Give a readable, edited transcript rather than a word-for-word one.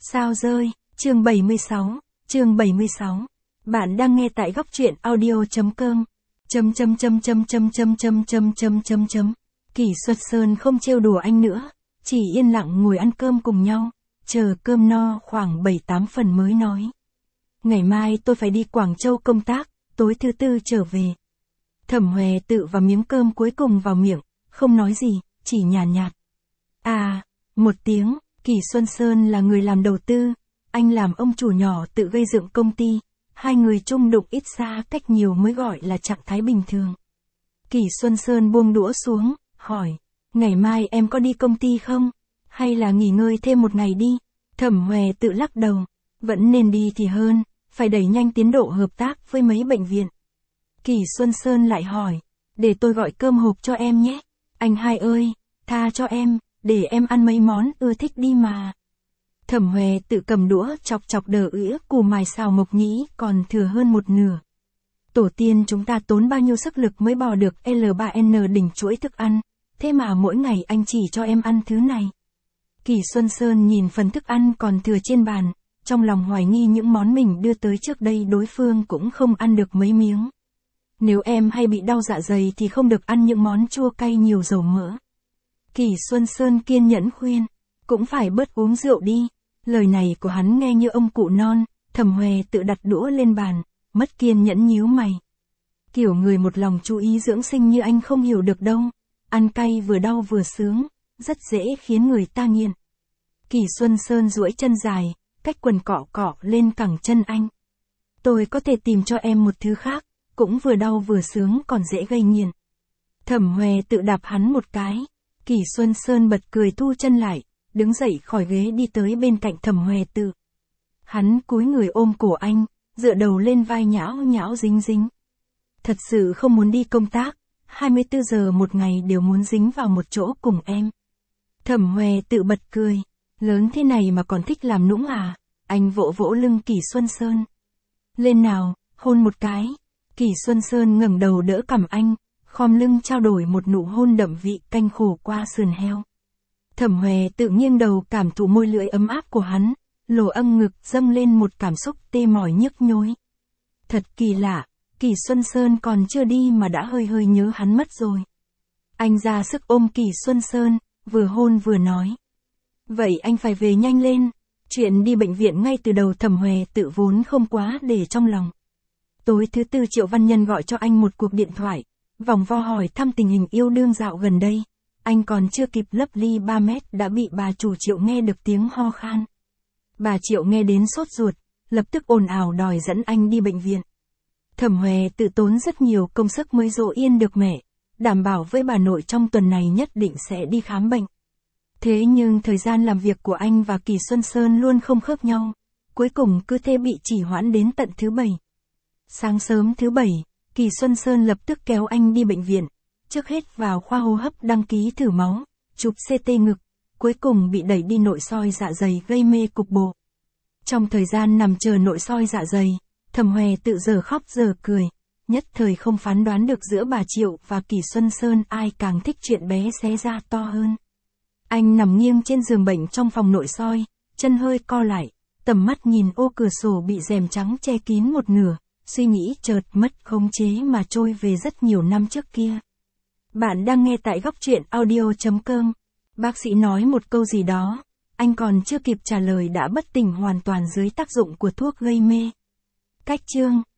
Sao rơi, chương 76, chương 76. Bạn đang nghe tại góc truyện audio.com. Kỷ Xuân Sơn không trêu đùa anh nữa, chỉ yên lặng ngồi ăn cơm cùng nhau, chờ cơm no khoảng 7-8 phần mới nói. Ngày mai tôi phải đi Quảng Châu công tác, tối thứ tư trở về. Thẩm Hòe tự và miếng cơm cuối cùng vào miệng, không nói gì, chỉ nhàn nhạt. À, một tiếng. Kỷ Xuân Sơn là người làm đầu tư, anh làm ông chủ nhỏ tự gây dựng công ty, hai người chung đụng ít xa cách nhiều mới gọi là trạng thái bình thường. Kỷ Xuân Sơn buông đũa xuống, hỏi, ngày mai em có đi công ty không? Hay là nghỉ ngơi thêm một ngày đi? Thẩm Hòe tự lắc đầu, vẫn nên đi thì hơn, phải đẩy nhanh tiến độ hợp tác với mấy bệnh viện. Kỷ Xuân Sơn lại hỏi, để tôi gọi cơm hộp cho em nhé. Anh hai ơi, tha cho em. Để em ăn mấy món ưa thích đi mà. Thẩm Hòe tự cầm đũa chọc chọc đờ ỉa củ mài xào mộc nhĩ còn thừa hơn một nửa. Tổ tiên chúng ta tốn bao nhiêu sức lực mới bò được L3N đỉnh chuỗi thức ăn, thế mà mỗi ngày anh chỉ cho em ăn thứ này. Kỷ Xuân Sơn nhìn phần thức ăn còn thừa trên bàn, trong lòng hoài nghi những món mình đưa tới trước đây đối phương cũng không ăn được mấy miếng. Nếu em hay bị đau dạ dày thì không được ăn những món chua cay nhiều dầu mỡ. Kỷ Xuân Sơn kiên nhẫn khuyên, cũng phải bớt uống rượu đi. Lời này của hắn nghe như ông cụ non. Thẩm Hòe tự đặt đũa lên bàn, mất kiên nhẫn nhíu mày. Kiểu người một lòng chú ý dưỡng sinh như anh không hiểu được đâu. Ăn cay vừa đau vừa sướng, rất dễ khiến người ta nghiện. Kỷ Xuân Sơn duỗi chân dài, cách quần cọ cọ lên cẳng chân anh. Tôi có thể tìm cho em một thứ khác, cũng vừa đau vừa sướng còn dễ gây nghiện. Thẩm Hòe tự đạp hắn một cái. Kỷ Xuân Sơn bật cười thu chân lại, đứng dậy khỏi ghế đi tới bên cạnh Thẩm Hòe tự. Hắn cúi người ôm cổ anh, dựa đầu lên vai nhão nhão dính dính. Thật sự không muốn đi công tác, 24 giờ một ngày đều muốn dính vào một chỗ cùng em. Thẩm Hòe tự bật cười, lớn thế này mà còn thích làm nũng à? Anh vỗ vỗ lưng Kỷ Xuân Sơn. Lên nào, hôn một cái. Kỷ Xuân Sơn ngẩng đầu đỡ cằm anh. Khom lưng trao đổi một nụ hôn đậm vị canh khổ qua sườn heo. Thẩm Hòe tự nghiêng đầu cảm thụ môi lưỡi ấm áp của hắn, lồ âng ngực dâng lên một cảm xúc tê mỏi nhức nhối. Thật kỳ lạ, Kỷ Xuân Sơn còn chưa đi mà đã hơi hơi nhớ hắn mất rồi. Anh ra sức ôm Kỷ Xuân Sơn, vừa hôn vừa nói. Vậy anh phải về nhanh lên, chuyện đi bệnh viện ngay từ đầu Thẩm Hòe tự vốn không quá để trong lòng. Tối thứ tư Triệu Văn Nhân gọi cho anh một cuộc điện thoại. Vòng vo hỏi thăm tình hình yêu đương dạo gần đây, anh còn chưa kịp lấp ly 3 mét đã bị bà chủ Triệu nghe được tiếng ho khan. Bà Triệu nghe đến sốt ruột, lập tức ồn ào đòi dẫn anh đi bệnh viện. Thẩm Hòe tự tốn rất nhiều công sức mới dỗ yên được mẹ, đảm bảo với bà nội trong tuần này nhất định sẽ đi khám bệnh. Thế nhưng thời gian làm việc của anh và Kỷ Xuân Sơn luôn không khớp nhau, cuối cùng cứ thế bị trì hoãn đến tận thứ Bảy. Sáng sớm thứ Bảy, Kỷ Xuân Sơn lập tức kéo anh đi bệnh viện, trước hết vào khoa hô hấp đăng ký thử máu, chụp CT ngực, cuối cùng bị đẩy đi nội soi dạ dày gây mê cục bộ. Trong thời gian nằm chờ nội soi dạ dày, Thẩm Hòe tự giờ khóc giờ cười, nhất thời không phán đoán được giữa bà Triệu và Kỷ Xuân Sơn ai càng thích chuyện bé xé ra to hơn. Anh nằm nghiêng trên giường bệnh trong phòng nội soi, chân hơi co lại, tầm mắt nhìn ô cửa sổ bị rèm trắng che kín một nửa. Suy nghĩ chợt mất khống chế mà trôi về rất nhiều năm trước kia. Bạn đang nghe tại góc truyện audio.com. Bác sĩ nói một câu gì đó, anh còn chưa kịp trả lời đã bất tỉnh hoàn toàn dưới tác dụng của thuốc gây mê. Cách chương